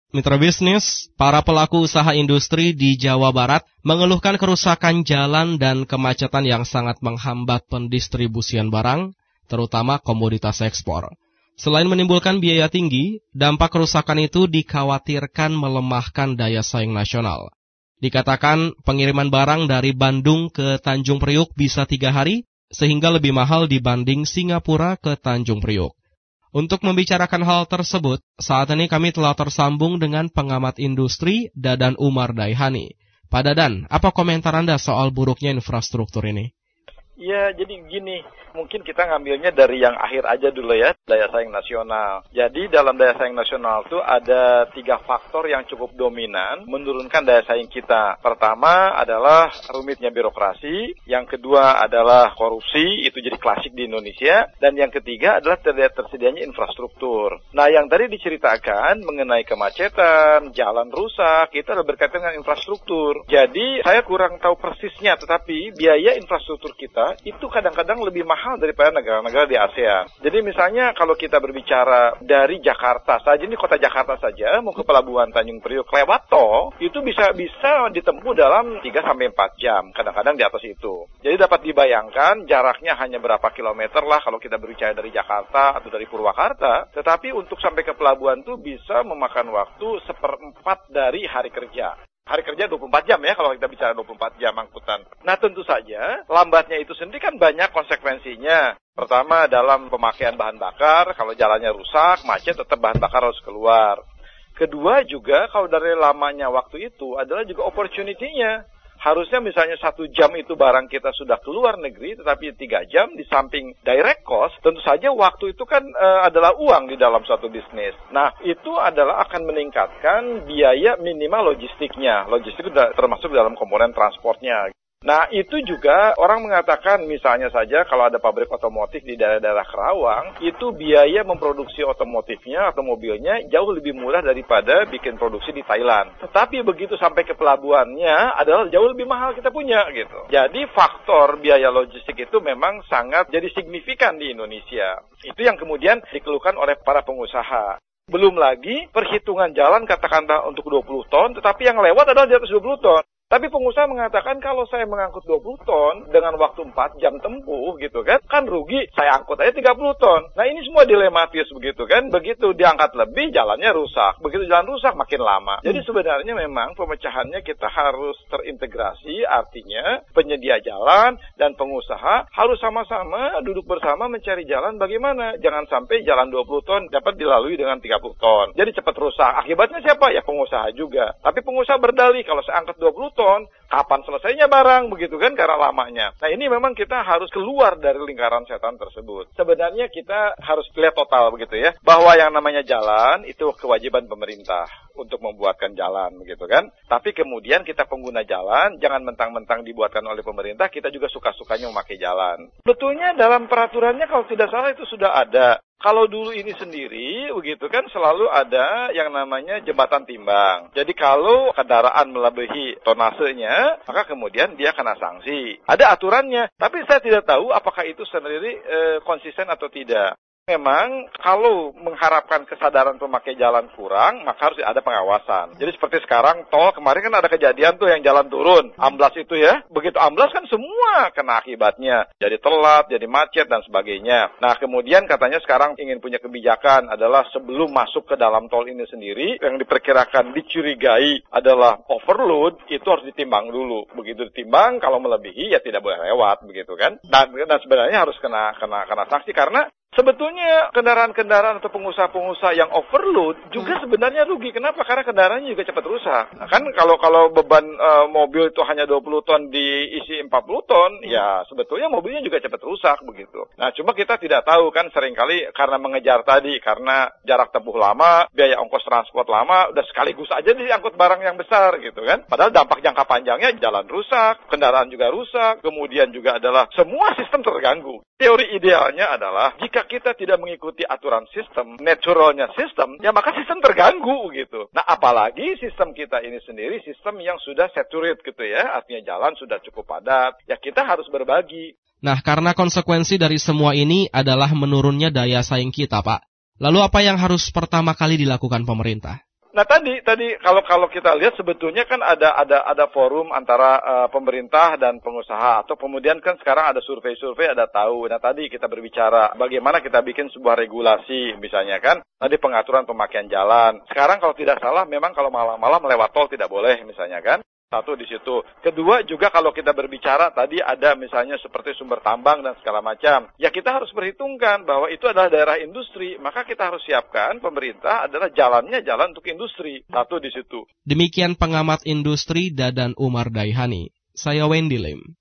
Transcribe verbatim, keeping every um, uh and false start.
Mitra bisnis, para pelaku usaha industri di Jawa Barat mengeluhkan kerusakan jalan dan kemacetan yang sangat menghambat pendistribusian barang, terutama komoditas ekspor. Selain menimbulkan biaya tinggi, dampak kerusakan itu dikhawatirkan melemahkan daya saing nasional. Dikatakan pengiriman barang dari Bandung ke Tanjung Priuk bisa tiga hari, sehingga lebih mahal dibanding Singapura ke Tanjung Priuk. Untuk membicarakan hal tersebut, saat ini kami telah tersambung dengan pengamat industri Dadan Umar Daihani. Pak Dadan, apa komentar Anda soal buruknya infrastruktur ini? Ya, jadi gini, mungkin kita ngambilnya dari yang akhir aja dulu ya, daya saing nasional. Jadi dalam daya saing nasional itu ada tiga faktor yang cukup dominan menurunkan daya saing kita. Pertama adalah rumitnya birokrasi, yang kedua adalah korupsi, itu jadi klasik di Indonesia, dan yang ketiga adalah tidak tersedianya infrastruktur. Nah, yang tadi diceritakan mengenai kemacetan, jalan rusak, itu adalah berkaitan dengan infrastruktur. Jadi saya kurang tahu persisnya, tetapi biaya infrastruktur kita itu kadang-kadang lebih mahal daripada negara-negara di ASEAN. Jadi misalnya kalau kita berbicara dari Jakarta saja, ini kota Jakarta saja, mau ke Pelabuhan Tanjung Priuk lewat tol, itu bisa bisa ditempuh dalam tiga sampai empat jam, kadang-kadang di atas itu. Jadi dapat dibayangkan jaraknya hanya berapa kilometer lah kalau kita berbicara dari Jakarta atau dari Purwakarta, tetapi untuk sampai ke pelabuhan itu bisa memakan waktu seperempat dari hari kerja. Hari kerja dua puluh empat jam ya, kalau kita bicara dua puluh empat jam angkutan. Nah tentu saja, lambatnya itu sendiri kan banyak konsekuensinya. Pertama dalam pemakaian bahan bakar, kalau jalannya rusak, macet tetap bahan bakar harus keluar. Kedua juga, kalau dari lamanya waktu itu adalah juga opportunity-nya. Harusnya misalnya satu jam itu barang kita sudah keluar negeri, tetapi tiga jam di samping direct cost, tentu saja waktu itu kan e, adalah uang di dalam suatu bisnis. Nah, itu adalah akan meningkatkan biaya minimal logistiknya. Logistik itu termasuk dalam komponen transportnya. Nah, itu juga orang mengatakan misalnya saja kalau ada pabrik otomotif di daerah-daerah Kerawang, itu biaya memproduksi otomotifnya atau mobilnya jauh lebih murah daripada bikin produksi di Thailand. Tetapi begitu sampai ke pelabuhannya adalah jauh lebih mahal kita punya gitu. Jadi faktor biaya logistik itu memang sangat jadi signifikan di Indonesia. Itu yang kemudian dikeluhkan oleh para pengusaha. Belum lagi perhitungan jalan katakanlah untuk dua puluh ton, tetapi yang lewat adalah di atas dua puluh ton. Tapi pengusaha mengatakan kalau saya mengangkut dua puluh ton dengan waktu empat jam tempuh gitu kan, kan rugi, saya angkut aja tiga puluh ton. Nah ini semua dilematis begitu kan, begitu diangkat lebih jalannya rusak, begitu jalan rusak makin lama. Jadi sebenarnya memang pemecahannya kita harus terintegrasi, artinya penyedia jalan dan pengusaha harus sama-sama duduk bersama mencari jalan bagaimana. Jangan sampai jalan dua puluh ton dapat dilalui dengan tiga puluh ton. Jadi cepat rusak. Akibatnya siapa? Ya pengusaha juga. Tapi pengusaha berdalih kalau saya angkat dua puluh ton, kapan selesainya barang begitu kan karena lamanya. Nah ini memang kita harus keluar dari lingkaran setan tersebut. Sebenarnya kita harus lihat total begitu ya, bahwa yang namanya jalan itu kewajiban pemerintah untuk membuatkan jalan begitu kan. Tapi kemudian kita pengguna jalan jangan mentang-mentang dibuatkan oleh pemerintah, kita juga suka-sukanya memakai jalan. Betulnya dalam peraturannya kalau tidak salah itu sudah ada. Kalau dulu ini sendiri, begitu kan, selalu ada yang namanya jembatan timbang. Jadi kalau kendaraan melebihi tonasenya, maka kemudian dia kena sanksi. Ada aturannya, tapi saya tidak tahu apakah itu sendiri e, konsisten atau tidak. Memang kalau mengharapkan kesadaran pemakai jalan kurang, maka harus ada pengawasan. Jadi seperti sekarang tol, kemarin kan ada kejadian tuh yang jalan turun, amblas itu ya. Begitu amblas kan semua kena akibatnya. Jadi telat, jadi macet dan sebagainya. Nah kemudian katanya sekarang ingin punya kebijakan adalah sebelum masuk ke dalam tol ini sendiri, yang diperkirakan dicurigai adalah overload, itu harus ditimbang dulu. Begitu ditimbang, kalau melebihi ya tidak boleh lewat begitu kan. Dan, dan sebenarnya harus kena kena kena sanksi karena sebetulnya kendaraan-kendaraan atau pengusaha-pengusaha yang overload juga sebenarnya rugi. Kenapa? Karena kendaraannya juga cepat rusak. Nah, kan kalau kalau beban uh, mobil itu hanya dua puluh ton diisi empat puluh ton, ya sebetulnya mobilnya juga cepat rusak begitu. Nah, cuma kita tidak tahu kan seringkali karena mengejar tadi, karena jarak tempuh lama, biaya ongkos transport lama, udah sekaligus aja diangkut barang yang besar gitu kan. Padahal dampak jangka panjangnya jalan rusak, kendaraan juga rusak, kemudian juga adalah semua sistem terganggu. Teori idealnya adalah jika kita tidak mengikuti aturan sistem, naturalnya sistem, ya maka sistem terganggu gitu. Nah apalagi sistem kita ini sendiri sistem yang sudah saturate gitu ya, artinya jalan sudah cukup padat, ya kita harus berbagi. Nah karena konsekuensi dari semua ini adalah menurunnya daya saing kita Pak. Lalu apa yang harus pertama kali dilakukan pemerintah? Nah tadi tadi kalau kalau kita lihat sebetulnya kan ada ada ada forum antara uh, pemerintah dan pengusaha, atau kemudian kan sekarang ada survei-survei, ada tahu. Nah tadi kita berbicara bagaimana kita bikin sebuah regulasi misalnya kan, tadi pengaturan pemakaian jalan. Sekarang kalau tidak salah memang kalau malam-malam lewat tol tidak boleh misalnya kan. Satu di situ. Kedua juga kalau kita berbicara tadi ada misalnya seperti sumber tambang dan segala macam. Ya kita harus perhitungkan bahwa itu adalah daerah industri. Maka kita harus siapkan pemerintah adalah jalannya jalan untuk industri. Satu di situ. Demikian pengamat industri Dadan Umar Daihani. Saya Wendy Lim.